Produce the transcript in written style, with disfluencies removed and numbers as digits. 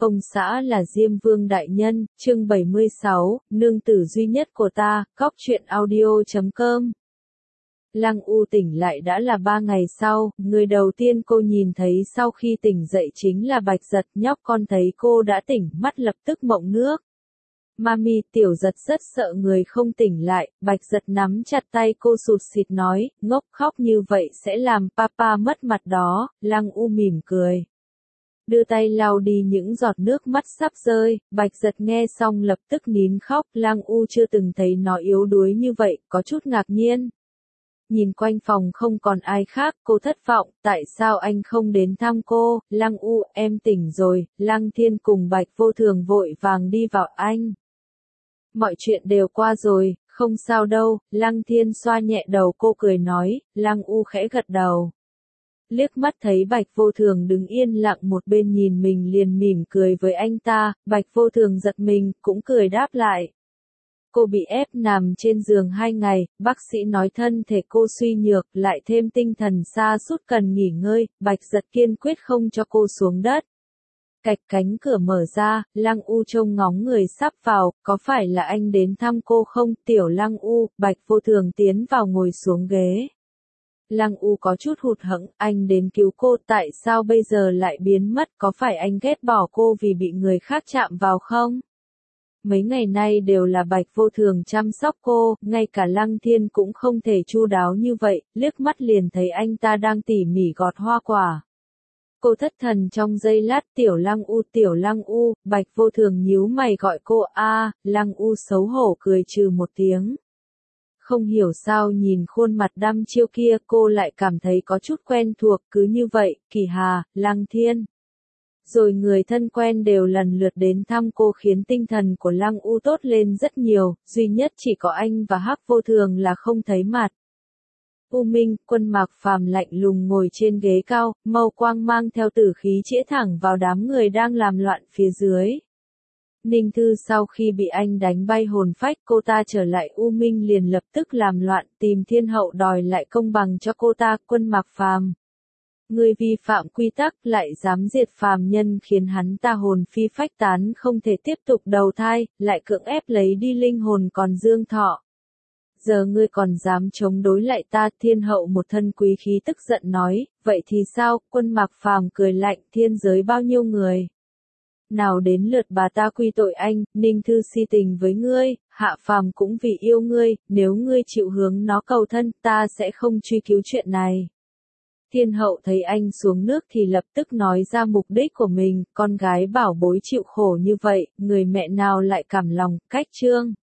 Công xã là Diêm Vương đại nhân, chương 76, nương tử duy nhất của ta, cóc truyện audio.com. Lăng U tỉnh lại đã là 3 ngày sau, người đầu tiên cô nhìn thấy sau khi tỉnh dậy chính là Bạch Giật. Nhóc con thấy cô đã tỉnh, mắt lập tức mộng nước. Mami, Tiểu Giật rất sợ người không tỉnh lại. Bạch Giật nắm chặt tay cô sụt sịt nói, ngốc, khóc như vậy sẽ làm papa mất mặt đó. Lăng U mỉm cười, đưa tay lau đi những giọt nước mắt sắp rơi. Bạch Giật nghe xong lập tức nín khóc. Lăng U chưa từng thấy nó yếu đuối như vậy, có chút ngạc nhiên. Nhìn quanh phòng không còn ai khác, cô thất vọng, tại sao anh không đến thăm cô? Lăng U, em tỉnh rồi. Lăng Thiên cùng Bạch Vô Thường vội vàng đi vào. Anh, mọi chuyện đều qua rồi, không sao đâu. Lăng Thiên xoa nhẹ đầu cô cười nói. Lăng U khẽ gật đầu, liếc mắt thấy Bạch Vô Thường đứng yên lặng một bên nhìn mình liền mỉm cười với anh ta. Bạch Vô Thường giật mình, cũng cười đáp lại. Cô bị ép nằm trên giường 2 ngày, bác sĩ nói thân thể cô suy nhược, lại thêm tinh thần sa sút cần nghỉ ngơi. Bạch Giật kiên quyết không cho cô xuống đất. Cạch, cánh cửa mở ra, Lăng U trông ngóng người sắp vào, có phải là anh đến thăm cô không? Tiểu Lăng U. Bạch Vô Thường tiến vào ngồi xuống ghế. Lăng U có chút hụt hẫng, anh đến cứu cô, tại sao bây giờ lại biến mất? Có phải anh ghét bỏ cô vì bị người khác chạm vào không? Mấy ngày nay đều là Bạch Vô Thường chăm sóc cô, ngay cả Lăng Thiên cũng không thể chu đáo như vậy. Liếc mắt liền thấy anh ta đang tỉ mỉ gọt hoa quả. Cô thất thần trong giây lát. Tiểu Lăng U, Tiểu Lăng U. Bạch Vô Thường nhíu mày gọi cô. Lăng U xấu hổ cười trừ một tiếng. Không hiểu sao nhìn khuôn mặt đăm chiêu kia cô lại cảm thấy có chút quen thuộc. Cứ như vậy, Kỳ Hà, Lăng Thiên, rồi người thân quen đều lần lượt đến thăm cô khiến tinh thần của Lăng U tốt lên rất nhiều. Duy nhất chỉ có anh và Hắc Vô Thường là không thấy mặt. U Minh, Quân Mạc Phàm lạnh lùng ngồi trên ghế cao, mâu quang mang theo tử khí chĩa thẳng vào đám người đang làm loạn phía dưới. Ninh Thư sau khi bị anh đánh bay hồn phách, cô ta trở lại U Minh liền lập tức làm loạn, tìm Thiên Hậu đòi lại công bằng cho cô ta. Quân Mạc Phàm, người vi phạm quy tắc, lại dám diệt phàm nhân khiến hắn ta hồn phi phách tán, không thể tiếp tục đầu thai, lại cưỡng ép lấy đi linh hồn còn dương thọ. Giờ ngươi còn dám chống đối lại ta? Thiên Hậu một thân quý khí tức giận nói. Vậy thì sao? Quân Mạc Phàm cười lạnh. Thiên giới bao nhiêu người? Nào đến lượt bà ta quy tội anh? Ninh Thư si tình với ngươi, hạ phàm cũng vì yêu ngươi, nếu ngươi chịu hướng nó cầu thân, ta sẽ không truy cứu chuyện này. Thiên Hậu thấy anh xuống nước thì lập tức nói ra mục đích của mình. Con gái bảo bối chịu khổ như vậy, người mẹ nào lại cảm lòng? Cách chương